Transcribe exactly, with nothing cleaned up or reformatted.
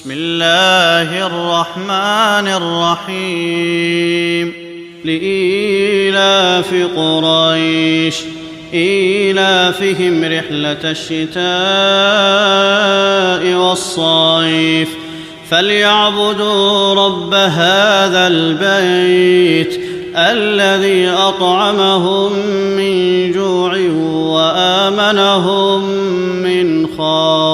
بسم الله الرحمن الرحيم لإيلاف قريش إيلافهم رحلة الشتاء والصيف فليعبدوا رب هذا البيت الذي أطعمهم من جوع وآمنهم من خوف.